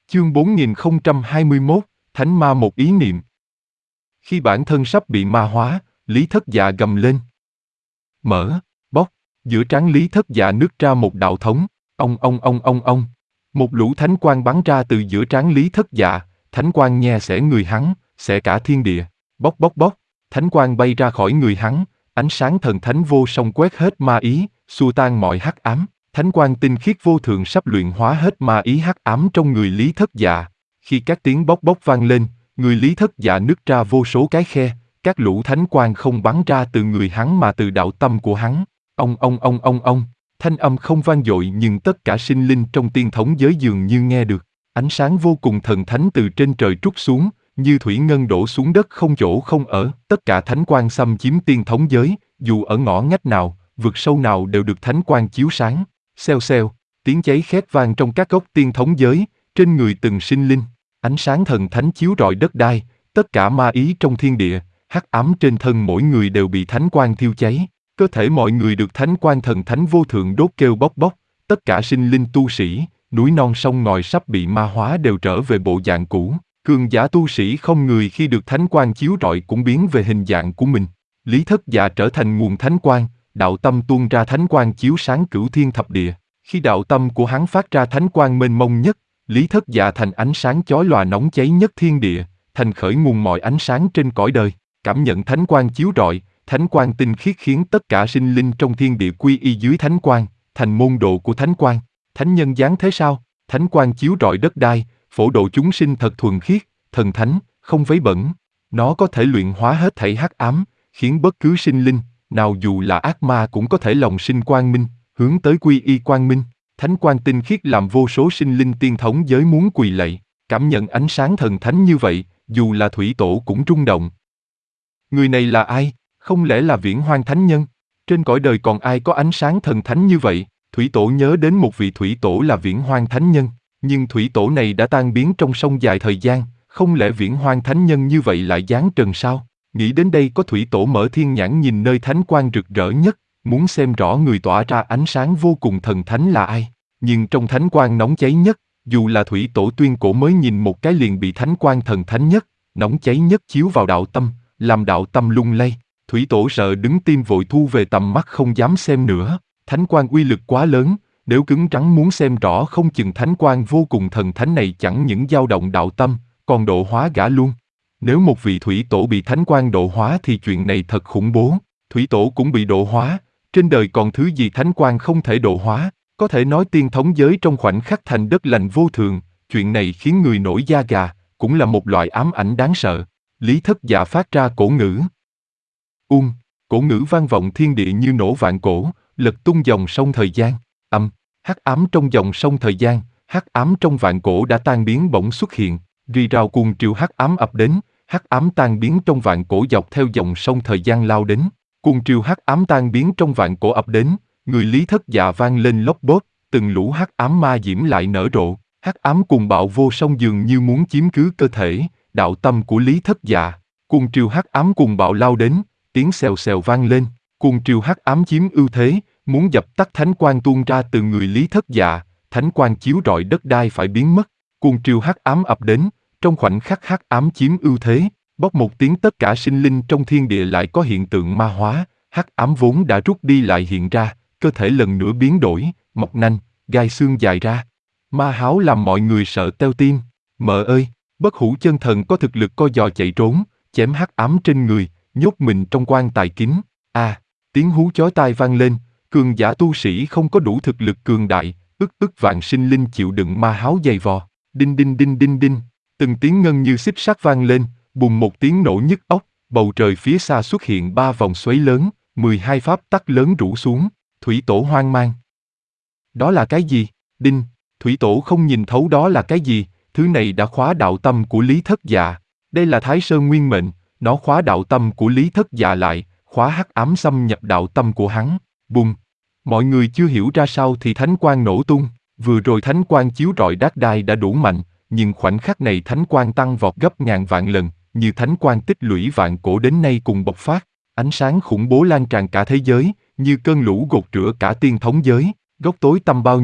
Chương 4021, Thánh Ma một ý niệm. Khi bản thân sắp bị ma hóa, Lý Thất Dạ gầm lên. Mở, bóc, giữa trán Lý Thất Dạ nứt ra một đạo thống, ông. Một lũ thánh quang bắn ra từ giữa trán Lý Thất Dạ, thánh quang nhe xẻ người hắn, xẻ cả thiên địa. Bóc, thánh quang bay ra khỏi người hắn, ánh sáng thần thánh vô song quét hết ma ý, xua tan mọi hắc ám. Thánh quang tinh khiết vô thượng sắp luyện hóa hết ma ý hắc ám trong người Lý Thất Dạ. Khi các tiếng bóc vang lên, người Lý Thất Dạ nứt ra vô số cái khe, các lũ thánh quang không bắn ra từ người hắn mà từ đạo tâm của hắn. Ông. Thanh âm không vang dội nhưng tất cả sinh linh trong tiên thống giới dường như nghe được. Ánh sáng vô cùng thần thánh từ trên trời trút xuống, như thủy ngân đổ xuống đất không chỗ không ở. Tất cả thánh quang xâm chiếm tiên thống giới, dù ở ngõ ngách nào, vực sâu nào đều được thánh quang chiếu sáng. Xèo, tiếng cháy khét vang trong các gốc tiên thống giới, trên người từng sinh linh. Ánh sáng thần thánh chiếu rọi đất đai, tất cả ma ý trong thiên địa, hắc ám trên thân mỗi người đều bị thánh quang thiêu cháy. Cơ thể mọi người được thánh quang thần thánh vô thượng đốt kêu bóc, tất cả sinh linh tu sĩ, núi non sông ngòi sắp bị ma hóa đều trở về bộ dạng cũ. Cường giả tu sĩ không người khi được thánh quang chiếu rọi cũng biến về hình dạng của mình. Lý Thất Dạ trở thành nguồn thánh quang, đạo tâm tuôn ra thánh quang chiếu sáng cửu thiên thập địa. Khi đạo tâm của hắn phát ra thánh quang mênh mông nhất, Lý Thất Dạ thành ánh sáng chói lòa nóng cháy nhất thiên địa, thành khởi nguồn mọi ánh sáng trên cõi đời. Cảm nhận thánh quang chiếu rọi, thánh quang tinh khiết khiến tất cả sinh linh trong thiên địa quy y dưới thánh quang, thành môn đồ của thánh quang. Thánh nhân giáng thế sao? Thánh quang chiếu rọi đất đai, phổ độ chúng sinh thật thuần khiết, thần thánh, không vấy bẩn. Nó có thể luyện hóa hết thảy hắc ám, khiến bất cứ sinh linh nào dù là ác ma cũng có thể lòng sinh quang minh, hướng tới quy y quang minh. Thánh quang tinh khiết làm vô số sinh linh tiên thống giới muốn quỳ lạy. Cảm nhận ánh sáng thần thánh như vậy, dù là thủy tổ cũng rung động. Người này là ai? Không lẽ là Viễn Hoang Thánh Nhân? Trên cõi đời còn ai có ánh sáng thần thánh như vậy? Thủy tổ nhớ đến một vị thủy tổ là Viễn Hoang Thánh Nhân, nhưng thủy tổ này đã tan biến trong sông dài thời gian, không lẽ Viễn Hoang Thánh Nhân như vậy lại giáng trần sao? Nghĩ đến đây có thủy tổ mở thiên nhãn nhìn nơi thánh quang rực rỡ nhất, muốn xem rõ người tỏa ra ánh sáng vô cùng thần thánh là ai. Nhưng trong thánh quang nóng cháy nhất, dù là thủy tổ tuyên cổ mới nhìn một cái liền bị thánh quang thần thánh nhất, nóng cháy nhất chiếu vào đạo tâm, làm đạo tâm lung lay. Thủy tổ sợ đứng tim vội thu về tầm mắt không dám xem nữa. Thánh quang uy lực quá lớn, nếu cứng rắn muốn xem rõ không chừng thánh quang vô cùng thần thánh này chẳng những dao động đạo tâm, còn độ hóa gã luôn. Nếu một vị thủy tổ bị thánh quang độ hóa thì chuyện này thật khủng bố. Thủy tổ cũng bị độ hóa, trên đời còn thứ gì thánh quang không thể độ hóa, có thể nói tiên thống giới trong khoảnh khắc thành đất lành vô thường, chuyện này khiến người nổi da gà, cũng là một loại ám ảnh đáng sợ. Lý Thất Dạ phát ra cổ ngữ. Cổ ngữ vang vọng thiên địa như nổ vạn cổ, lật tung dòng sông thời gian. Hắc ám trong dòng sông thời gian, hắc ám trong vạn cổ đã tan biến bỗng xuất hiện, rì rào cuồng triều hắc ám ập đến, hắc ám tan biến trong vạn cổ dọc theo dòng sông thời gian lao đến. Cuồng triều hắc ám tan biến trong vạn cổ ập đến, người Lý Thất Dạ vang lên lốp bốp, từng lũ hắc ám ma diễm lại nở rộ, hắc ám cuồng bạo vô song dường như muốn chiếm cứ cơ thể, đạo tâm của Lý Thất Dạ. Cuồng triều hắc ám cuồng bạo lao đến, tiếng xèo xèo vang lên, cuồng triều hắc ám chiếm ưu thế, muốn dập tắt thánh quang tuôn ra từ người Lý Thất Dạ, thánh quang chiếu rọi đất đai phải biến mất. Cuồng triều hắc ám ập đến, trong khoảnh khắc hắc ám chiếm ưu thế, bóp một tiếng tất cả sinh linh trong thiên địa lại có hiện tượng ma hóa, hắc ám vốn đã rút đi lại hiện ra, cơ thể lần nữa biến đổi, mọc nanh, gai xương dài ra. Ma háo làm mọi người sợ teo tim. Mợ ơi, Bất Hủ Chân Thần có thực lực co giò chạy trốn, chém hắc ám trên người, nhốt mình trong quan tài kín. Tiếng hú chói tai vang lên, cường giả tu sĩ không có đủ thực lực cường đại, ức vạn sinh linh chịu đựng ma háo dày vò. Đinh, từng tiếng ngân như xích sắt vang lên, bùng một tiếng nổ nhức óc, bầu trời phía xa xuất hiện 3 vòng xoáy lớn, 12 pháp tắc lớn rủ xuống. Thủy tổ hoang mang. Đó là cái gì? Thủy tổ không nhìn thấu đó là cái gì, thứ này đã khóa đạo tâm của Lý Thất Dạ. Đây là Thái Sơn Nguyên Mệnh, nó khóa đạo tâm của Lý Thất Dạ lại, khóa hắc ám xâm nhập đạo tâm của hắn. Bùng! Mọi người chưa hiểu ra sao thì thánh quang nổ tung, vừa rồi thánh quang chiếu rọi đất đai đã đủ mạnh, nhưng khoảnh khắc này thánh quang tăng vọt gấp ngàn vạn lần, như thánh quang tích lũy vạn cổ đến nay cùng bộc phát, ánh sáng khủng bố lan tràn cả thế giới, như cơn lũ gột rửa cả tiên thống giới. Góc tối tăm bao nhiêu,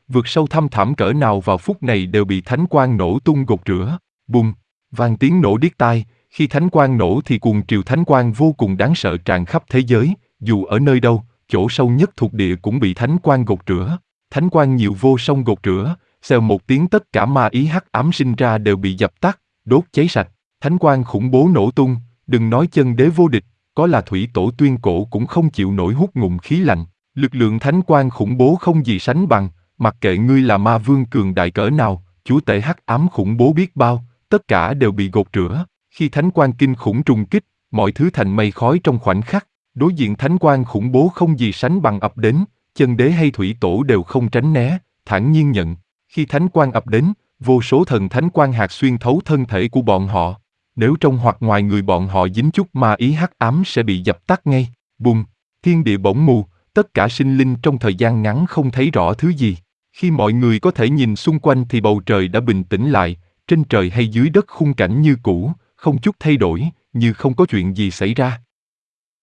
vượt sâu thăm thẳm cỡ nào vào phút này đều bị thánh quang nổ tung gột rửa. Bùng, vang tiếng nổ điếc tai, khi thánh quang nổ thì cuồng triều thánh quang vô cùng đáng sợ tràn khắp thế giới, dù ở nơi đâu, chỗ sâu nhất thuộc địa cũng bị thánh quang gột rửa. Thánh quang nhiều vô song gột rửa, xèo một tiếng tất cả ma ý hắc ám sinh ra đều bị dập tắt, đốt cháy sạch. Thánh quang khủng bố nổ tung, đừng nói chân đế vô địch, có là thủy tổ tuyên cổ cũng không chịu nổi hút ngụm khí lạnh. Lực lượng thánh quang khủng bố không gì sánh bằng, mặc kệ ngươi là ma vương cường đại cỡ nào, chúa tể hắc ám khủng bố biết bao, tất cả đều bị gột rửa. Khi thánh quang kinh khủng trùng kích, mọi thứ thành mây khói trong khoảnh khắc. Đối diện thánh quang khủng bố không gì sánh bằng ập đến, chân đế hay thủy tổ đều không tránh né, thản nhiên nhận. Khi thánh quang ập đến, vô số thần thánh quang hạt xuyên thấu thân thể của bọn họ. Nếu trong hoặc ngoài người bọn họ dính chút ma ý hắc ám sẽ bị dập tắt ngay. Bùng, thiên địa bỗng mù, tất cả sinh linh trong thời gian ngắn không thấy rõ thứ gì. Khi mọi người có thể nhìn xung quanh thì bầu trời đã bình tĩnh lại, trên trời hay dưới đất khung cảnh như cũ, không chút thay đổi, như không có chuyện gì xảy ra.